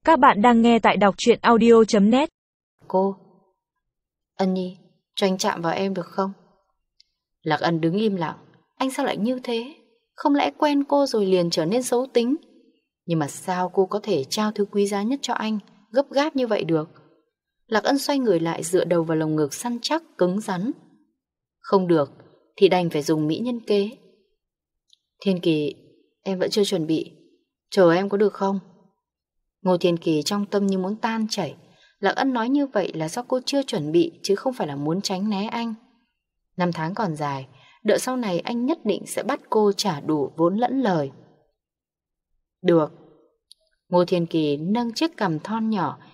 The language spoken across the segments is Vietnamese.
Các bạn đang nghe tại đọc truyện audio.net. Cô, Ân Nhi, cho anh chạm vào em được không? Lạc Ân đứng im lặng. Anh sao lại như thế? Không lẽ quen cô rồi liền trở nên xấu tính? Nhưng mà sao cô có thể trao thứ quý giá nhất cho anh gấp gáp như vậy được? Lạc Ân xoay người lại, dựa đầu vào lồng ngực săn chắc cứng rắn. Không được thì đành phải dùng mỹ nhân kế. Thiên Kỳ, em vẫn chưa chuẩn bị, chờ em có được không? Ngô Thiên Kỳ trong tâm như muốn tan chảy. Lạc Ân nói như vậy là do cô chưa chuẩn bị, chứ không phải là muốn tránh né anh. 5 tháng còn dài, đợi sau này anh nhất định sẽ bắt cô trả đủ vốn lẫn lời. Được. Ngô Thiên Kỳ nâng chiếc cằm thon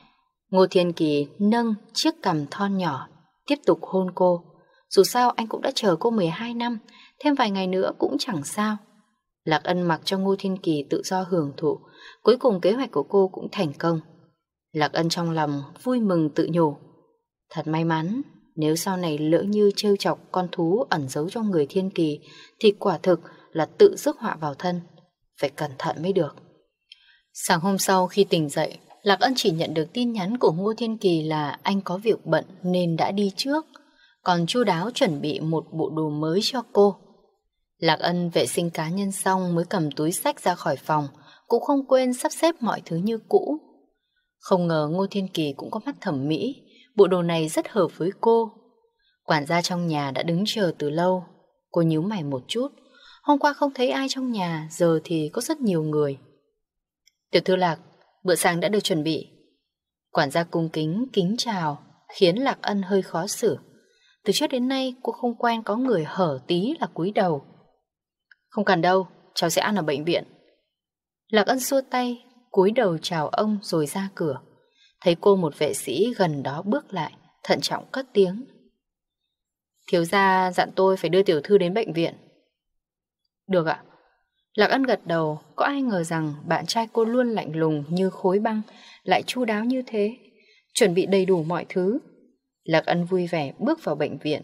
nhỏ, tiếp tục hôn cô. Dù sao anh cũng đã chờ cô 12 năm, thêm vài ngày nữa cũng chẳng sao. Lạc Ân mặc cho Ngô Thiên Kỳ tự do hưởng thụ. Cuối cùng kế hoạch của cô cũng thành công. Lạc Ân trong lòng vui mừng tự nhủ. Thật may mắn, nếu sau này lỡ như trêu chọc con thú ẩn giấu trong người Thiên Kỳ thì quả thực là tự rước họa vào thân. Phải cẩn thận mới được. Sáng hôm sau khi tỉnh dậy, Lạc Ân chỉ nhận được tin nhắn của Ngô Thiên Kỳ là anh có việc bận nên đã đi trước, còn chu đáo chuẩn bị một bộ đồ mới cho cô. Lạc Ân vệ sinh cá nhân xong mới cầm túi xách ra khỏi phòng, cũng không quên sắp xếp mọi thứ như cũ. Không ngờ Ngô Thiên Kỳ cũng có mắt thẩm mỹ, bộ đồ này rất hợp với cô. Quản gia trong nhà đã đứng chờ từ lâu. Cô nhíu mày một chút, hôm qua không thấy ai trong nhà, giờ thì có rất nhiều người. Tiểu thư Lạc, bữa sáng đã được chuẩn bị. Quản gia cung kính kính chào, khiến Lạc Ân hơi khó xử. Từ trước đến nay cô không quen có người hở tí là cúi đầu. Không cần đâu, cháu sẽ ăn ở bệnh viện. Lạc Ân xua tay, cúi đầu chào ông rồi ra cửa. Thấy cô một vệ sĩ gần đó bước lại, thận trọng cất tiếng. Thiếu gia dặn tôi phải đưa tiểu thư đến bệnh viện. Được ạ. Lạc Ân gật đầu, có ai ngờ rằng bạn trai cô luôn lạnh lùng như khối băng, lại chu đáo như thế, chuẩn bị đầy đủ mọi thứ. Lạc Ân vui vẻ bước vào bệnh viện.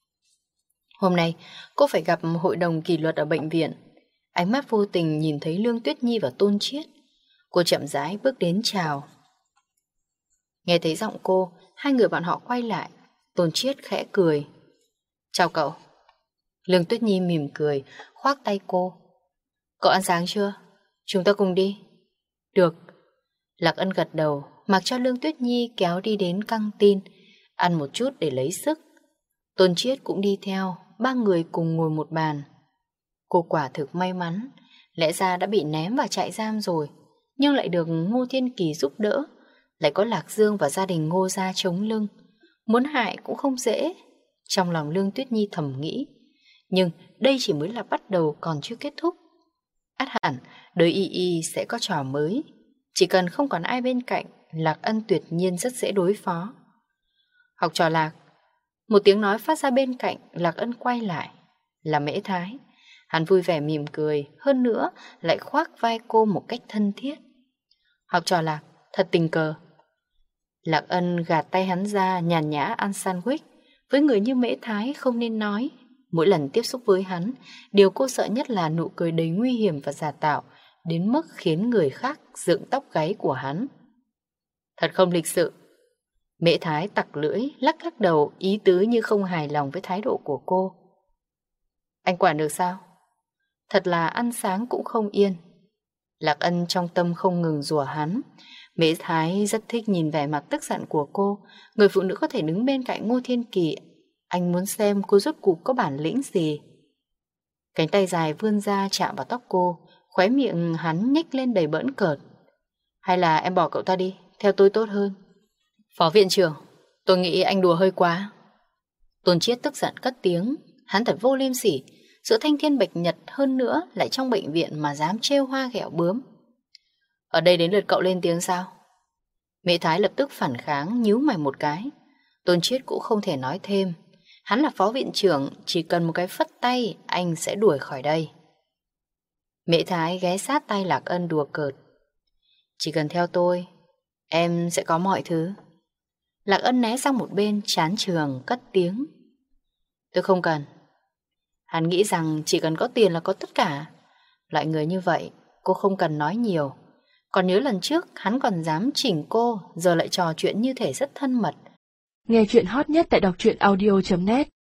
Hôm nay, cô phải gặp hội đồng kỷ luật ở bệnh viện. Ánh mắt vô tình nhìn thấy Lương Tuyết Nhi và Tôn Chiết. Cô chậm rãi bước đến chào. Nghe thấy giọng cô, hai người bọn họ quay lại. Tôn Chiết khẽ cười. Chào cậu. Lương Tuyết Nhi mỉm cười, khoác tay cô. Cậu ăn sáng chưa? Chúng ta cùng đi. Được. Lạc Ân gật đầu, mặc cho Lương Tuyết Nhi kéo đi đến căng tin, ăn một chút để lấy sức. Tôn Chiết cũng đi theo, ba người cùng ngồi một bàn. Cô quả thực may mắn, lẽ ra đã bị ném vào trại giam rồi, nhưng lại được Ngô Thiên Kỳ giúp đỡ, lại có Lạc Dương và gia đình Ngô gia chống lưng. Muốn hại cũng không dễ. Trong lòng Lương Tuyết Nhi thầm nghĩ, nhưng đây chỉ mới là bắt đầu còn chưa kết thúc. Ắt hẳn, đời y sẽ có trò mới. Chỉ cần không còn ai bên cạnh, Lạc Ân tuyệt nhiên rất dễ đối phó. Học trò Lạc. Một tiếng nói phát ra bên cạnh, Lạc Ân quay lại. Là Mễ Thái. Hắn vui vẻ mỉm cười, hơn nữa lại khoác vai cô một cách thân thiết. Học trò Lạc, thật tình cờ. Lạc Ân gạt tay hắn ra, nhàn nhã ăn sandwich. Với người như Mễ Thái không nên nói. Mỗi lần tiếp xúc với hắn, điều cô sợ nhất là nụ cười đầy nguy hiểm và giả tạo, đến mức khiến người khác dựng tóc gáy của hắn. Thật không lịch sự. Mễ Thái tặc lưỡi, lắc lắc đầu, ý tứ như không hài lòng với thái độ của cô. Anh quản được sao? Thật là ăn sáng cũng không yên. Lạc Ân trong tâm không ngừng rủa hắn. Mễ Thái rất thích nhìn vẻ mặt tức giận của cô. Người phụ nữ có thể đứng bên cạnh Ngô Thiên Kỳ. Anh muốn xem cô rốt cuộc có bản lĩnh gì. Cánh tay dài vươn ra chạm vào tóc cô, khóe miệng hắn nhếch lên đầy bỡn cợt. Hay là em bỏ cậu ta đi, theo tôi tốt hơn. Phó viện trưởng, tôi nghĩ anh đùa hơi quá. Tôn Chiết tức giận cất tiếng. Hắn thật vô liêm sỉ, giữa thanh thiên bạch nhật, hơn nữa lại trong bệnh viện mà dám trêu hoa ghẹo bướm. Ở đây đến lượt cậu lên tiếng sao? Mễ Thái lập tức phản kháng, nhíu mày một cái. Tôn Chiết cũng không thể nói thêm. Hắn là phó viện trưởng, chỉ cần một cái phất tay anh sẽ đuổi khỏi đây. Mễ Thái ghé sát tay Lạc Ân đùa cợt. Chỉ cần theo tôi, em sẽ có mọi thứ. Lạc Ân né sang một bên, chán chường cất tiếng. Tôi không cần. Hắn nghĩ rằng chỉ cần có tiền là có tất cả. Loại người như vậy cô không cần nói nhiều. Còn nhớ lần trước hắn còn dám chỉnh cô, giờ lại trò chuyện như thể rất thân mật. Nghe chuyện hot nhất tại đọc truyện audio.net